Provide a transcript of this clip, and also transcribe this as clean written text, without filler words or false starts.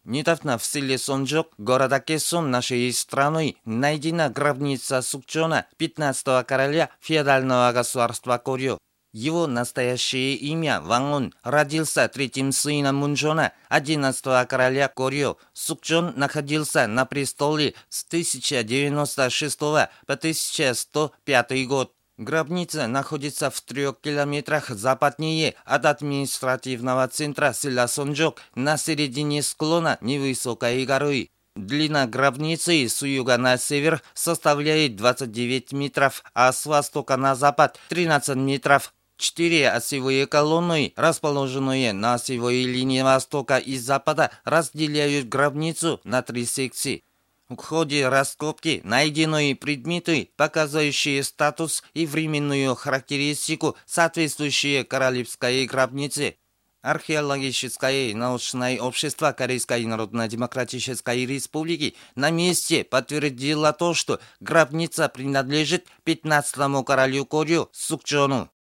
Недавно в селе Сонджок, города Кессон нашей страны, найдена гробница Сукчона, 15-го короля феодального государства Корё. Его настоящее имя Вангун, родился третьим сыном Мунчона, 11-го короля Корё. Сукчон находился на престоле с 1096 по 1105 год. Гробница находится в 3 километрах западнее от административного центра села Сонджок на середине склона невысокой горы. Длина гробницы с юга на север составляет 29 метров, а с востока на запад 13 метров. 4 осевые колонны, расположенные на осевой линии востока и запада, разделяют гробницу на 3 секции. В ходе раскопки найдены предметы, показывающие статус и временную характеристику, соответствующие королевской гробнице. Археологическое научное общество Корейской Народно-Демократической Республики на месте подтвердило то, что гробница принадлежит 15-му королю Корё Сукчону.